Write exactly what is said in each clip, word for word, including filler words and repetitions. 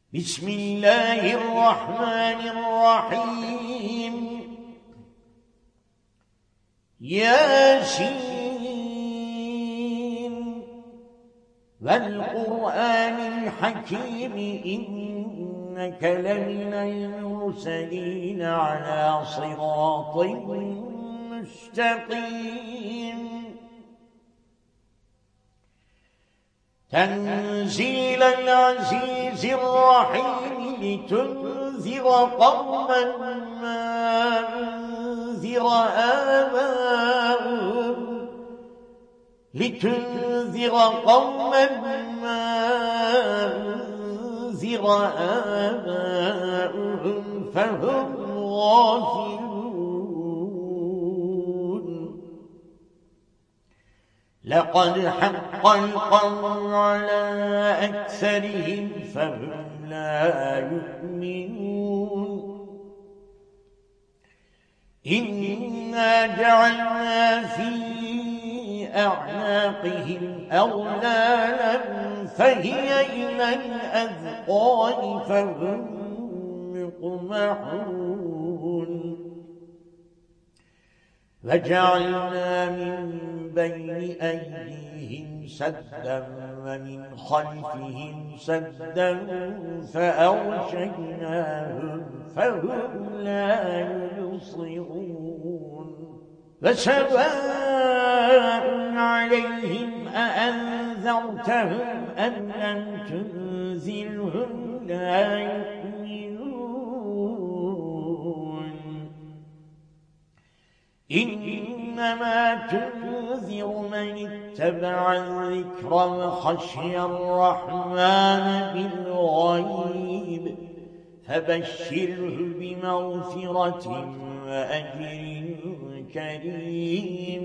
بسم الله الرحمن الرحيم ياسين والقرآن الحكيم إنك لمن المرسلين على صراط مستقيم تنزيل العزيز الرحيم لتنذر قوما ما أنذر آباؤهم لتنذر قوما ما أنذر آباؤهم فهم غافلون لقد حق القول على أكثرهم فهم لا يؤمنون إنا جعلنا في أعناقهم أغلالا فهي إلى الأذقان فهم مقمحون وجعلنا من بين أيديهم سدا ومن خلفهم سدا فأغشيناهم فهم لا يبصرون فسواء عليهم أأنذرتهم أم لم تنذرهم لا يؤمنون إنما تنذر من اتبع الذكر وخشي الرحمن بالغيب فبشره بمغفرة وأجر كريم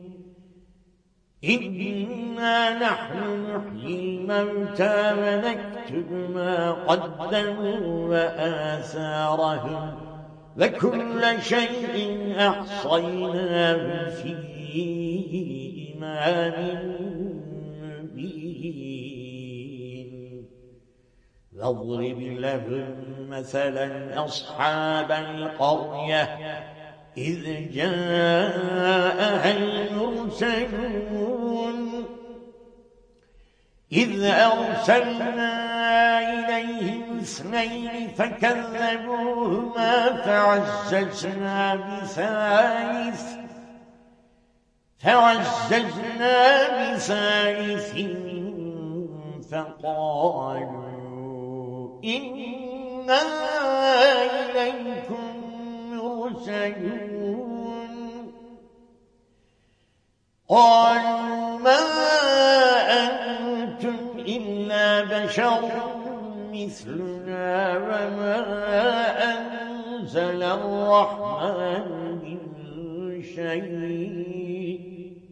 إنا نحن نحيي الموتى ونكتب ما قدموا وآثارهم وكل شيء أحصيناه في إمام مبين واضرب لهم مثلا أصحاب القرية إذ جاءها المرسلون إذ أرسلنا إليهم اثنين فكذبوهما فعززنا بثالث فعززنا بثالث فقالوا إنا إليكم مرسلون قالوا ما أنتم إلا بشر مثلنا وما أنزل الرحمن من شيء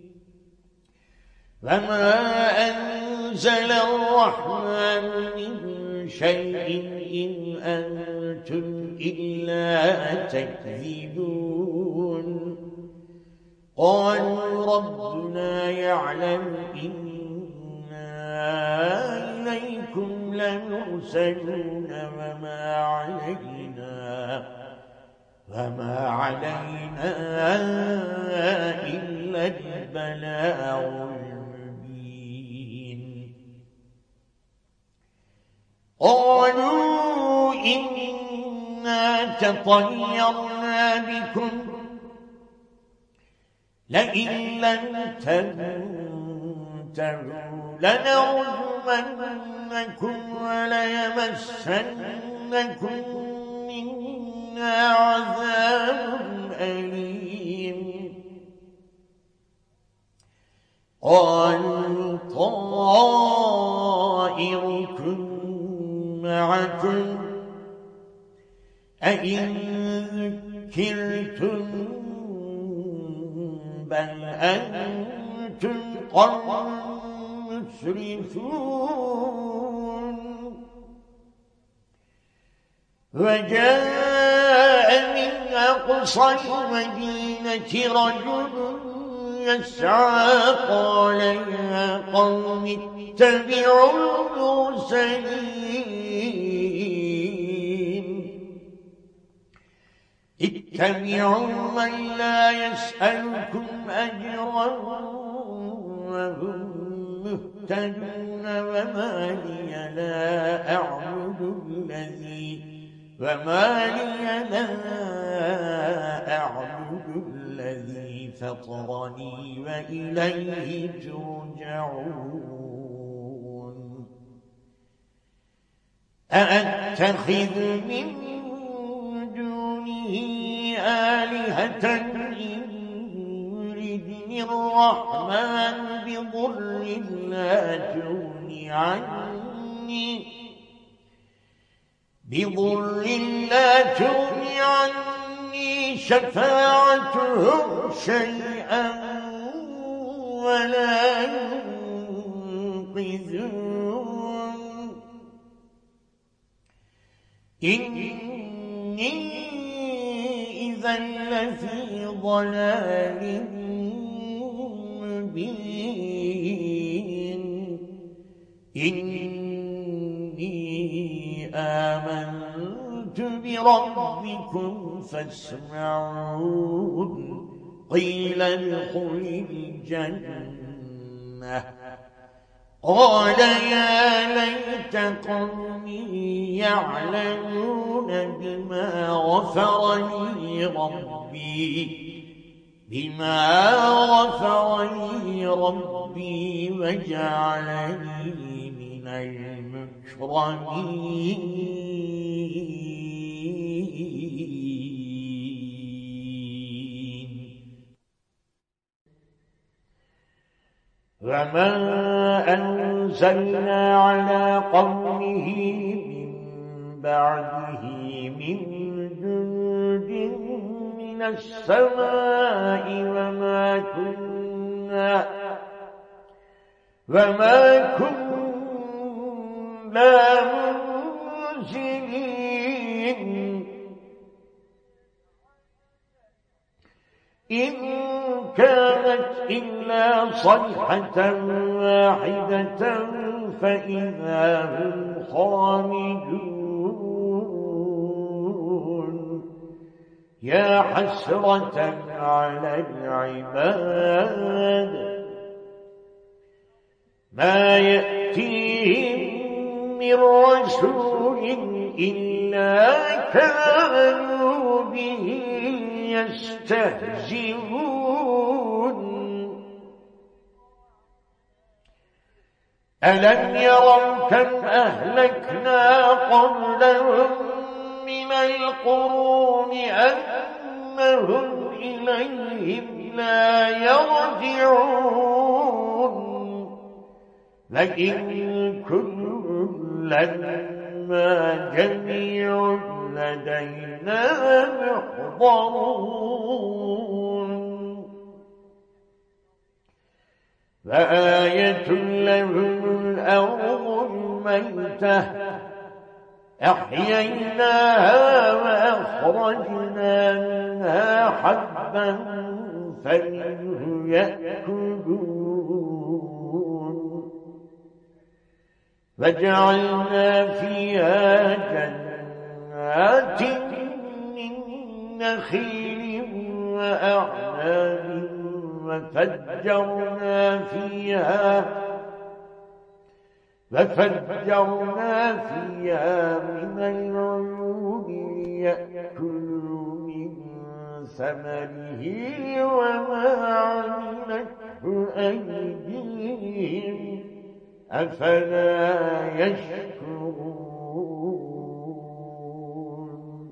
وما أنزل الرحمن من شيء إن أنتم إلا تكذبون قالوا ربنا يعلم إنا إليكم لمرسلون وما علينا وما علينا إلا البلاغ المبين قالوا إنا تطيرنا بكم لئن لم تنتهوا لنرجمنكم وليمسنكم منا عذاب أليم قالوا طائركم معكم أئن ذكرتم بل أنتم قوم مسرفون وجاء من أقصى المدينة رجل يسعى قال يا قوم اتبعوا المرسلين اتبعوا من لا يسألكم أجرا وهم مهتدون وما لي لا أعبد الذي وما لي لا أعبد الذي فطرني وإليه ترجعون أأتخذ من دونه آلهة إن يردني الرحمن بضر لا تغن عني بضر لا تغن عني شفاعتهم شيئا ولا ينقذون إني إذا لفي ضلال مبين إني آمنت بربكم فاسمعون قيل ادخل الجنة قال يا ليت قومي يعلمون بما غفر لي ربي بما غفر لي ربي وجعلني من المكرمين وما أنزلنا على قومه من بعده من جند من السماء وما كنا وما كنا منزلين إن كانت إلا صيحة واحدة فإذا هم خامدون يا حسرة على العباد ما يأتيهم من رسول إلا كانوا به يستهزئون ألم يروا كم أهلكنا قبلهم من القرون أنهم إليهم لا يرجعون لئن كل لما جميع لدينا محضرون فآية لهم الأرض الميتة أحييناها وأخرجنا منها حبا فمنه يأكلون وجعلنا فيها جنات من نخيل وأعناب وفجرنا فيها وفجرنا فيها من العيون ليأكلوا من ثمره وما عملته أيديهم أفلا يشكرون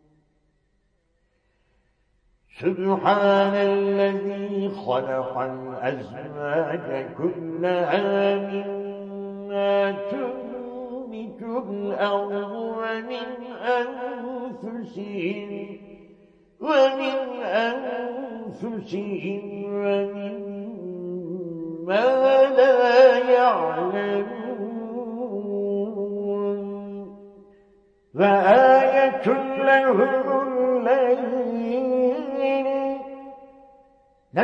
سبحان الذي خلق الأزواج كلها مما تنبت الأرض ومن أنفسهم ومن أنفسهم ومما لا يعلمون وآية لهم الليل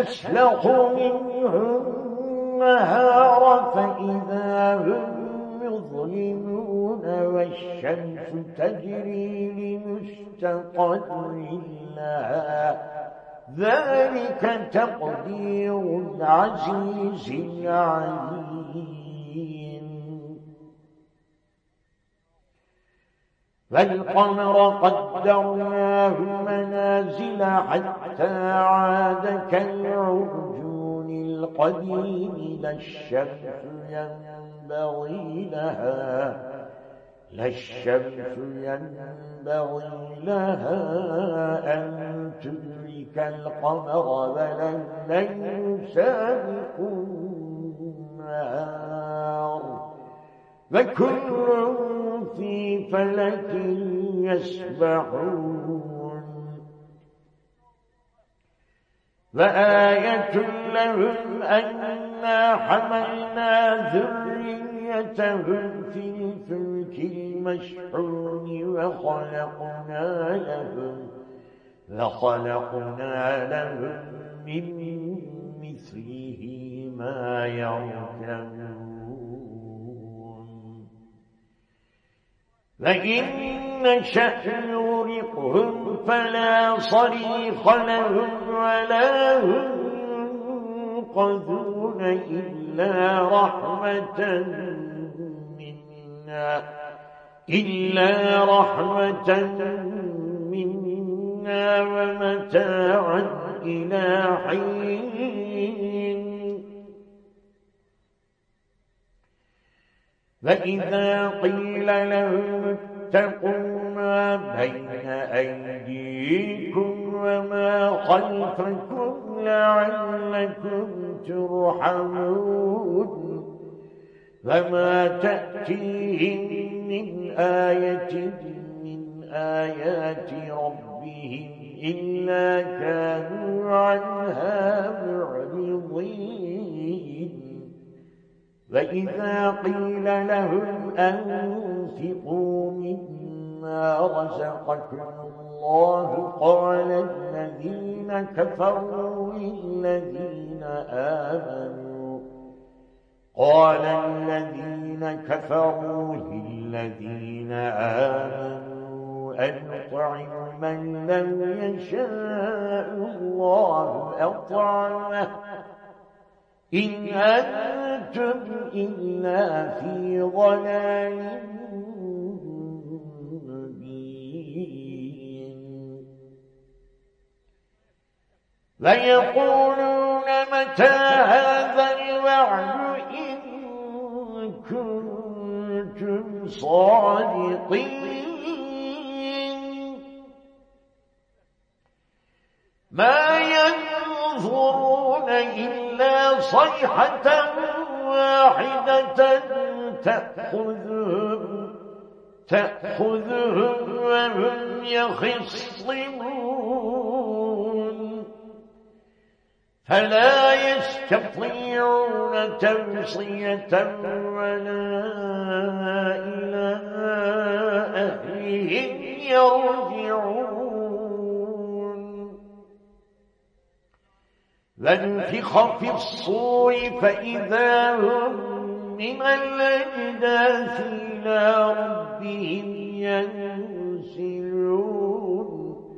نسلخ منه النهار فإذا هم يظلمون والشمس تجري لمستقر لها ذلك تقدير العزيز العليم فالقمر قدرناه منازل حتى عاد كالعرجون القديم لا الشمس ينبغي لها لا الشمس ينبغي لها أن تدرك القمر بل الليل سابق النهار فكل في فلك يسبحون فآية لهم أنا حملنا ذريتهم في الفلك المشحون وخلقنا لهم وخلقنا لهم من مثله ما يركبون فإن نشأ نغرقهم فلا صريخ لهم ولا هم ينقذون إلا رحمة منا إلا رحمة منا ومتاعا إلى حين فإذا قيل لهم اتقوا ما بين أيديكم وما خلفكم لعلكم ترحمون فما تأتيهم من آية من آيات ربهم إلا كانوا عنها معرضين وإذا قيل لهم أنفقوا مما رزقكم الله قال الذين كفروا للذين آمنوا قال الذين كفروا للذين آمنوا أنطعم من لم يشاء الله أطعمه إن أنتم إلا في ضلال مبين ويقولون متى هذا الوعد إن كنتم صادقين ما ينظرون إلا صيحة واحدة تأخذهم تأخذهم وهم يخصمون فلا يستطيعون توصية ولا إلى أهلهم يرجعون ونفخ في الصور فإذا هم من الأجداث إلى ربهم ينسلون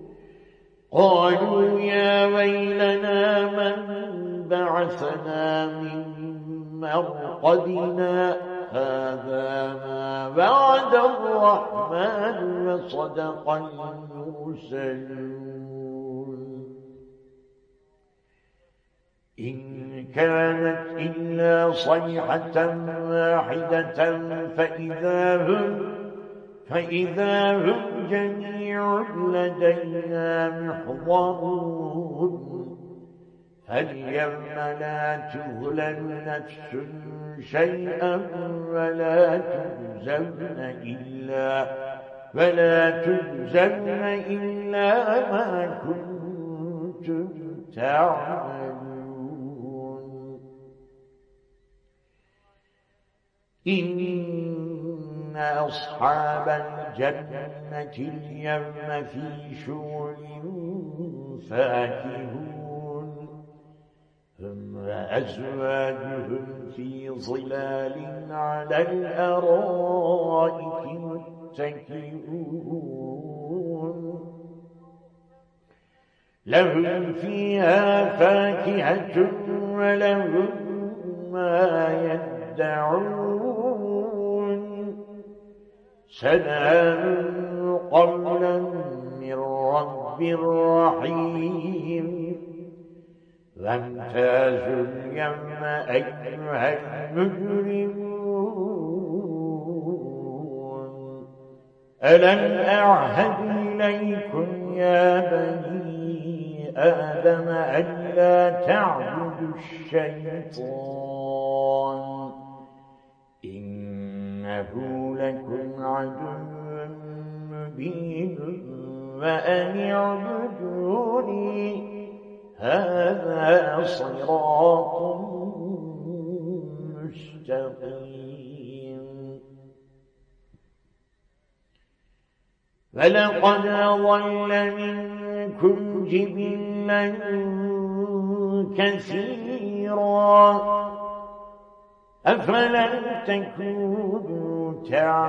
قالوا يا ويلنا من بعثنا من مرقدنا هذا ما وعد الرحمن وصدق المرسلون إن كانت إلا صيحة واحدة فإذا هم فإذا هم جميع لدينا محضرون فاليوم لا تظلم نفس شيئا ولا تجزون إلا ولا تجزون إلا ما كنتم تعملون إن أصحاب الجنة اليوم في شغل فاكهون ثم أزواجهم في ظلال على الأرائك متكئون لهم فيها فاكهة ولهم ما يدعون سلام قولا من رب رحيم وامتازوا اليوم أيها المجرمون ألم أعهد إليكم يا بني آدم ألا تعبدوا الشيطان إنه لكم عدو مبين وأن اعبدوني هذا صراط مستقيم ولقد أضل منكم جبلا كثيرا أفلم تكونوا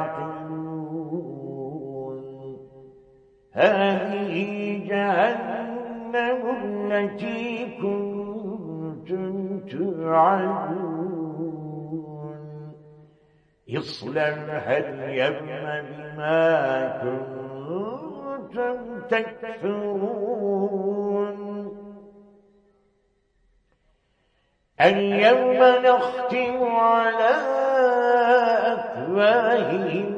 تعقلون هذه جهنم التي كنتم توعدون اصلوها اليوم بما كنتم تكفرون اليوم نختم على أفواههم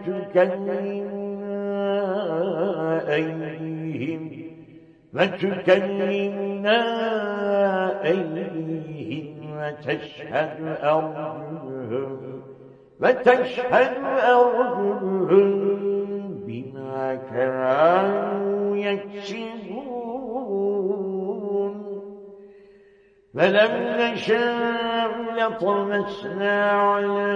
وتكلمنا أيديهم وتكلمنا أيديهم وتشهد أرجلهم وتشهد أرجلهم بما كانوا يكسبون فلم نشاء لطمسنا على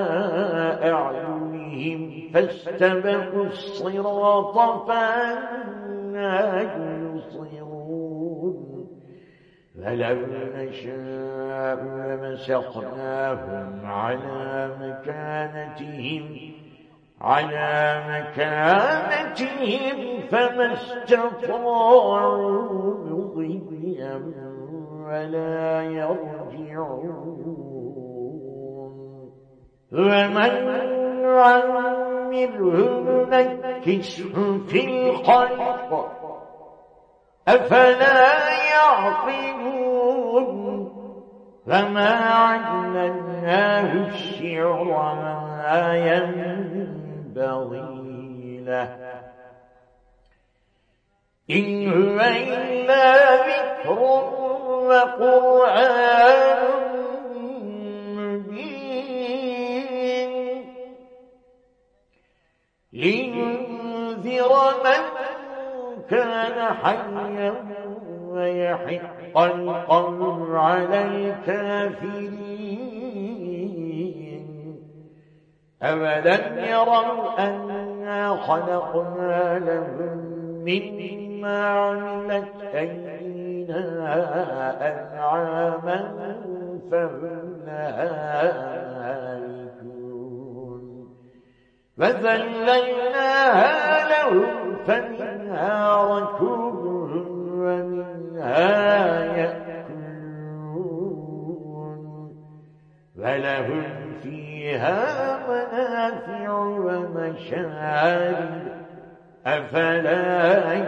أعينهم فاستبقوا الصراط فأنى يبصرون فلو نشاء لمسخناهم على مكانتهم على مكانتهم فما استطاعوا مضيا ولا يرجعون ومن نعمره نكسه في الخلق أفلا يعقلون فما علمناه الشعر وما ينبغي له إن هو إلا ذكر وقرآن مبين لينذر من كان حيا ويحق القول على الكافرين أولم يروا أنا خلقنا لهم مما عملت أيدينا أنعاما فهم لها مالكون فذللناها لهم فمنها ركوبهم ومنها يأكلون ولهم فيها منافع ومشارب أفلا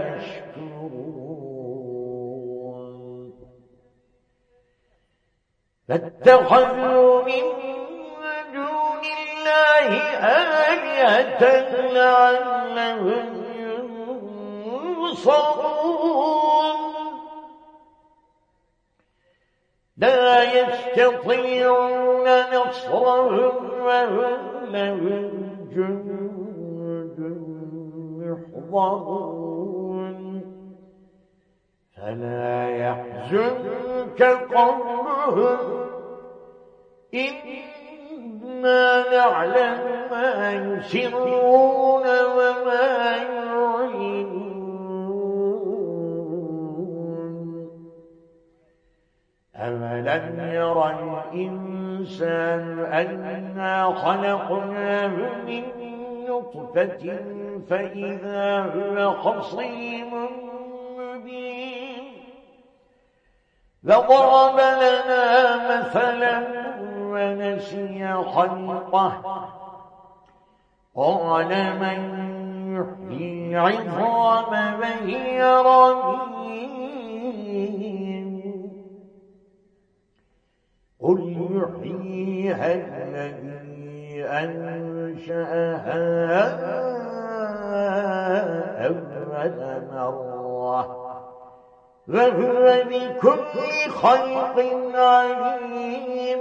يشكرون فاتخذوا من دون الله آلهة لعلهم ينصرون لا يستطيعون نصرهم وهم لهم جند محضرون فلا يحزنك قولهم إنا نعلم ما يسرون وما يعلنون أم ألم ير الإنسان أنا خلقناه من نطفة فإذا هو خصيم مبين وضرب لنا مثلا ونسي خلقه قال من يحيي العظام وهي رميم قل يحييها الذي أنشأها أول مرة وهو بكل خلق عليم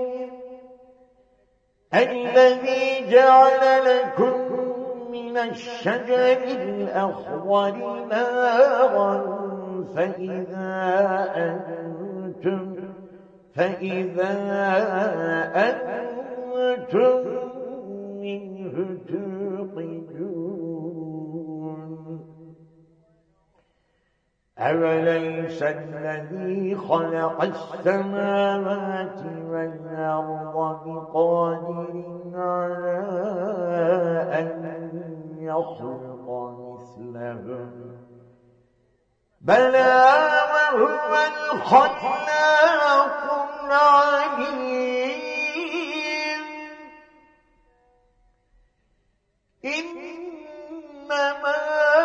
الذي جعل لكم من الشجر الأخضر نارا فإذا أنتم فإذا أنتم منه توقدون أوليس الذي خلق السماوات والأرض بقادر على أن يخلق مثلهم بلى وهو الخلاق العليم إنما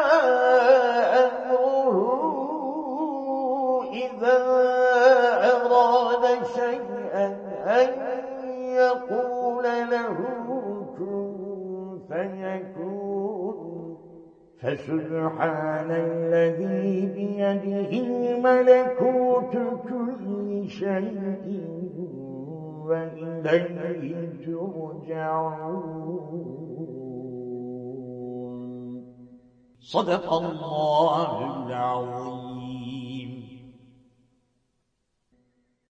أمره إذا أراد شيئا أن يقول له كن فيكون فسبحان الذي بيده ملكوت كل شيء وإليه ترجعون. صدق الله العظيم.